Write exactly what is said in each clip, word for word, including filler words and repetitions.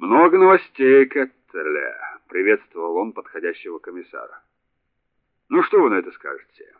Много новостей, Кеттерли, приветствовал он подходящего комиссара. Ну что вы на это скажете?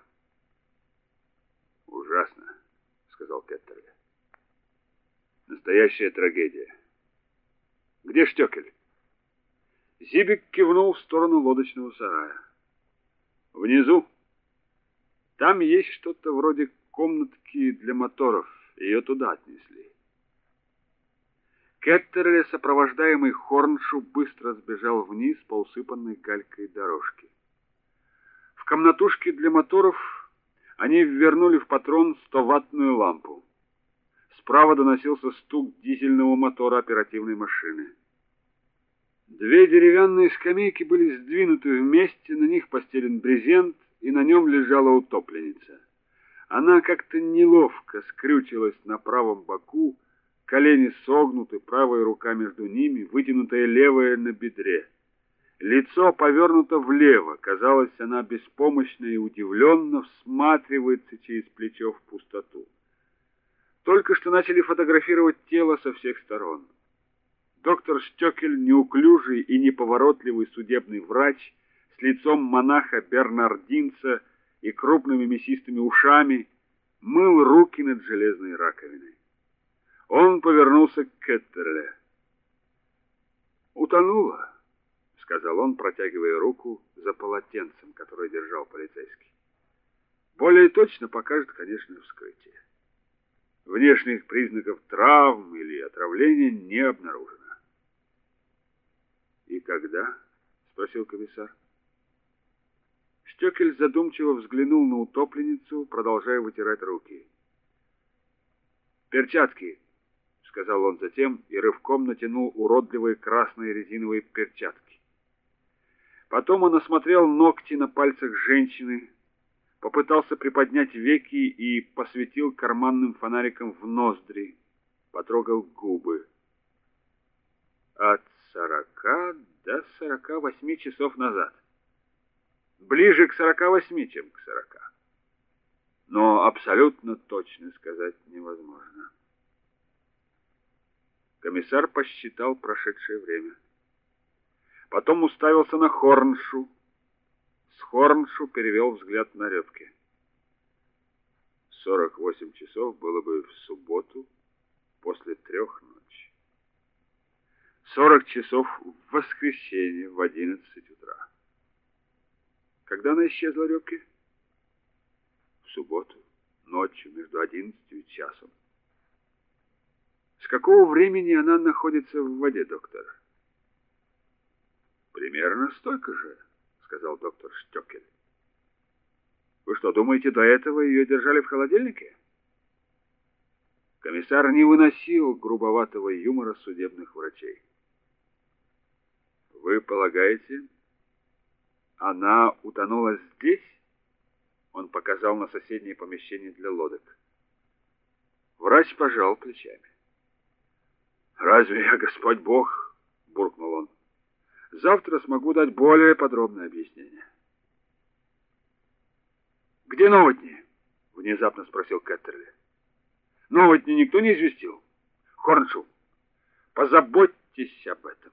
Ужасно, сказал Кеттерли. Настоящая трагедия. Где Штёкель? Зибик кивнул в сторону лодочного сарая. Внизу. Там есть что-то вроде комнатки для моторов. Ее туда отнесли. Кеттерли, сопровождаемый Хорншу, быстро сбежал вниз по усыпанной галькой дорожке. В комнатушке для моторов они ввернули в патрон стоваттную лампу. Справа доносился стук дизельного мотора оперативной машины. Две деревянные скамейки были сдвинуты вместе, на них постелен брезент, и на нем лежала утопленница. Она как-то неловко скрючилась на правом боку, колени согнуты, правая рука между ними, вытянутая левая на бедре. Лицо повернуто влево, казалось, она беспомощно и удивленно всматривается через плечо в пустоту. Только что начали фотографировать тело со всех сторон. Доктор Штёкель, неуклюжий и неповоротливый судебный врач, с лицом монаха-бернардинца и крупными мясистыми ушами, мыл руки над железной раковиной. Он повернулся к Кеттерли. «Утонула», — сказал он, протягивая руку за полотенцем, которое держал полицейский. «Более точно покажет, конечно, вскрытие. Внешних признаков травм или отравления не обнаружено». «И когда?» — спросил комиссар. Штёкель задумчиво взглянул на утопленницу, продолжая вытирать руки. «Перчатки», — сказал он затем и рывком натянул уродливые красные резиновые перчатки. Потом он осмотрел ногти на пальцах женщины, попытался приподнять веки и посветил карманным фонариком в ноздри, потрогал губы. От сорока до сорока восьми часов назад. Ближе к сорока восьми, чем к сорока. Но абсолютно точно сказать невозможно. Комиссар посчитал прошедшее время. Потом уставился на Хорншу. С Хорншу перевел взгляд на Рёбке. сорок восемь часов было бы в субботу после трех ночи. сорок часов в воскресенье в одиннадцать утра. Когда она исчезла, Рёбке? В субботу, ночью, между одиннадцатью и часом. С какого времени она находится в воде, доктор? Примерно столько же, сказал доктор Штёкель. Вы что, думаете, до этого ее держали в холодильнике? Комиссар не выносил грубоватого юмора судебных врачей. Вы полагаете, она утонула здесь? Он показал на соседнее помещение для лодок. Врач пожал плечами. «Разве я Господь Бог?» — буркнул он. «Завтра смогу дать более подробное объяснение». «Где Новотни?» — внезапно спросил Кеттерли. «Новотни никто не известил? Хорншу, позаботьтесь об этом.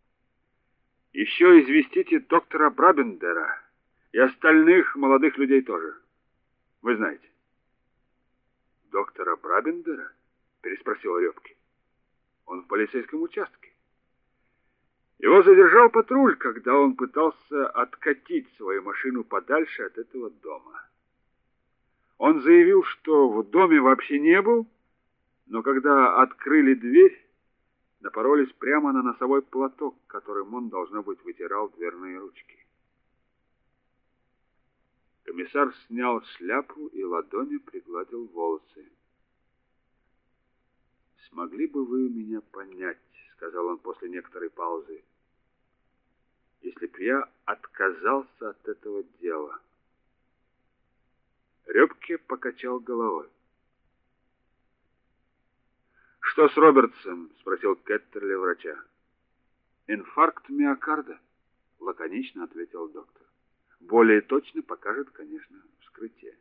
Еще известите доктора Брабендера и остальных молодых людей тоже. Вы знаете». «Доктора Брабендера?» — переспросил Рёбке. «Он в полицейском участке. Его задержал патруль, когда он пытался откатить свою машину подальше от этого дома. Он заявил, что в доме вообще не был, но когда открыли дверь, напоролись прямо на носовой платок, которым он, должно быть, вытирал дверные ручки». Комиссар снял шляпу и ладонью пригладил волосы. «Смогли бы вы меня понять, — сказал он после некоторой паузы, — если б я отказался от этого дела?» Рёбке покачал головой. «Что с Робертсом?» — спросил Кеттерли врача. «Инфаркт миокарда», — лаконично ответил доктор. «Более точно покажет, конечно, вскрытие».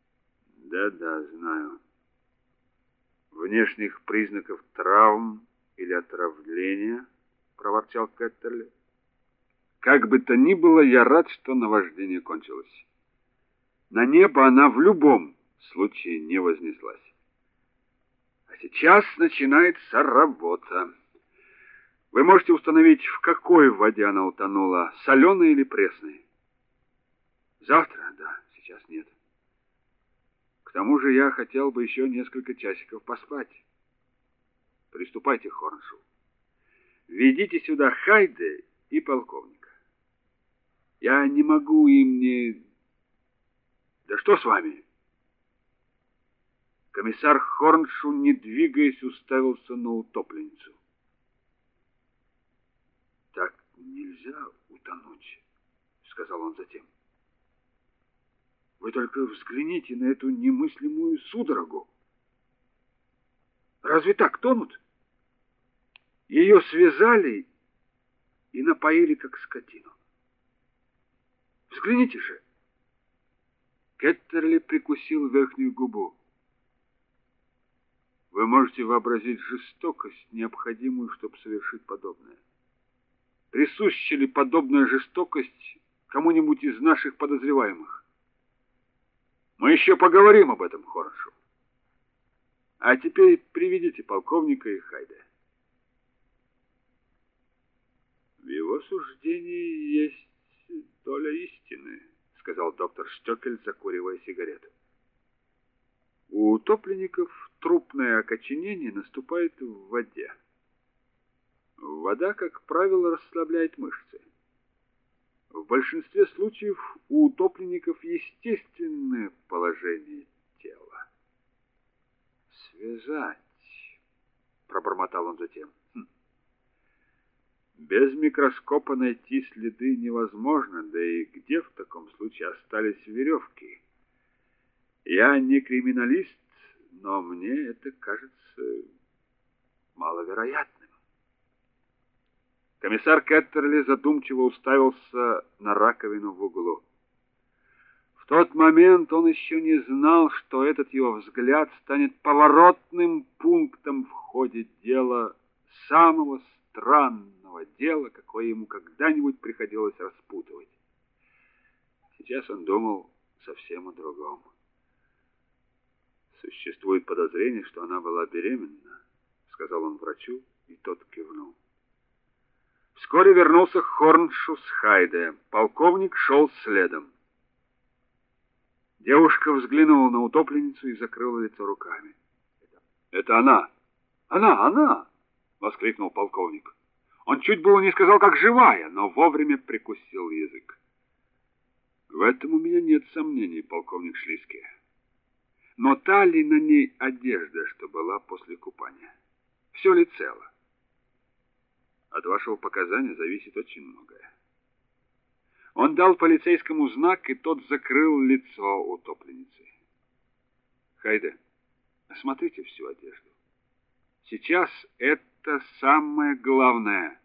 «Да-да, знаю. Внешних признаков травм или отравление, проворчал Кеттерли. Как бы то ни было, я рад, что наваждение кончилось. На небо она в любом случае не вознеслась. А сейчас начинается работа. Вы можете установить, в какой воде она утонула, соленой или пресной? Завтра, да, сейчас нет. К тому же я хотел бы еще несколько часиков поспать. Приступайте, Хорншоу. Ведите сюда Хайде и полковника. Я не могу им не... Да что с вами? Комиссар Хорншоу, не двигаясь, уставился на утопленницу. Так нельзя утонуть, сказал он затем. Вы только взгляните на эту немыслимую судорогу. Разве так тонут? Ее связали и напоили, как скотину. Взгляните же. Кеттерли прикусил верхнюю губу. Вы можете вообразить жестокость, необходимую, чтобы совершить подобное. Присуща ли подобная жестокость кому-нибудь из наших подозреваемых? Мы еще поговорим об этом, Хорншоу. А теперь приведите полковника и Хайде. В его суждении есть доля истины, сказал доктор Штёкель, закуривая сигарету. У утопленников трупное окоченение наступает в воде. Вода, как правило, расслабляет мышцы. В большинстве случаев у утопленников естественное положение тела. Связать, пробормотал он затем. Хм. Без микроскопа найти следы невозможно, да и где в таком случае остались веревки? Я не криминалист, но мне это кажется маловероятным. Комиссар Кеттерли задумчиво уставился на раковину в углу. В тот момент он еще не знал, что этот его взгляд станет поворотным пунктом в ходе дела, самого странного дела, какое ему когда-нибудь приходилось распутывать. Сейчас он думал совсем о другом. Существует подозрение, что она была беременна, сказал он врачу, и тот кивнул. Вскоре вернулся Хорншоу с Хайде. Полковник шел следом. Девушка взглянула на утопленницу и закрыла лицо руками. Это она. Она, она, воскликнул полковник. Он чуть было не сказал, как живая, но вовремя прикусил язык. В этом у меня нет сомнений, полковник Шлиски. Но та ли на ней одежда, что была после купания? Все ли цело? От вашего показания зависит очень многое. Он дал полицейскому знак, и тот закрыл лицо утопленницы. Хайде, осмотрите всю одежду. Сейчас это самое главное.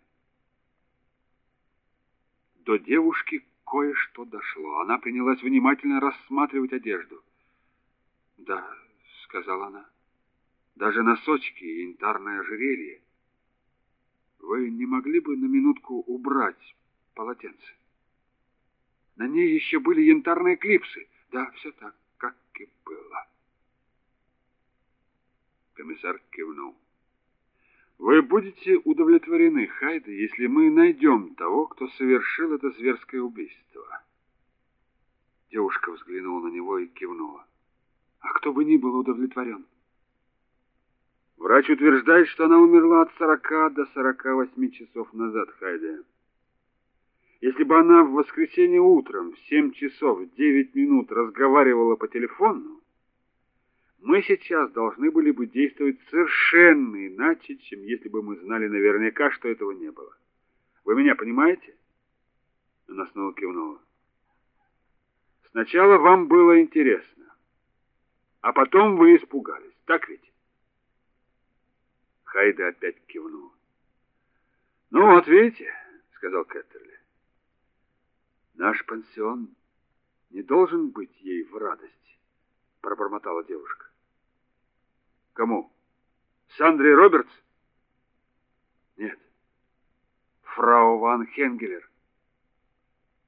До девушки кое-что дошло. Она принялась внимательно рассматривать одежду. Да, сказала она. Даже носочки и янтарное ожерелье. Вы не могли бы на минутку убрать полотенце? На ней еще были янтарные клипсы. Да, все так, как и было. Комиссар кивнул. Вы будете удовлетворены, Хайде, если мы найдем того, кто совершил это зверское убийство. Девушка взглянула на него и кивнула. А кто бы ни был удовлетворен? Врач утверждает, что она умерла от сорока до сорока восьми часов назад, Хайде. Если бы она в воскресенье утром в семь часов девять минут разговаривала по телефону, мы сейчас должны были бы действовать совершенно иначе, чем если бы мы знали наверняка, что этого не было. Вы меня понимаете? Она снова кивнула. Сначала вам было интересно, а потом вы испугались, так ведь? Хайде опять кивнул. Ну вот видите, сказал Кеттерли. Наш пансион не должен быть ей в радость, пробормотала девушка. Кому? Сандре Робертс? фрау ван Хенгелер.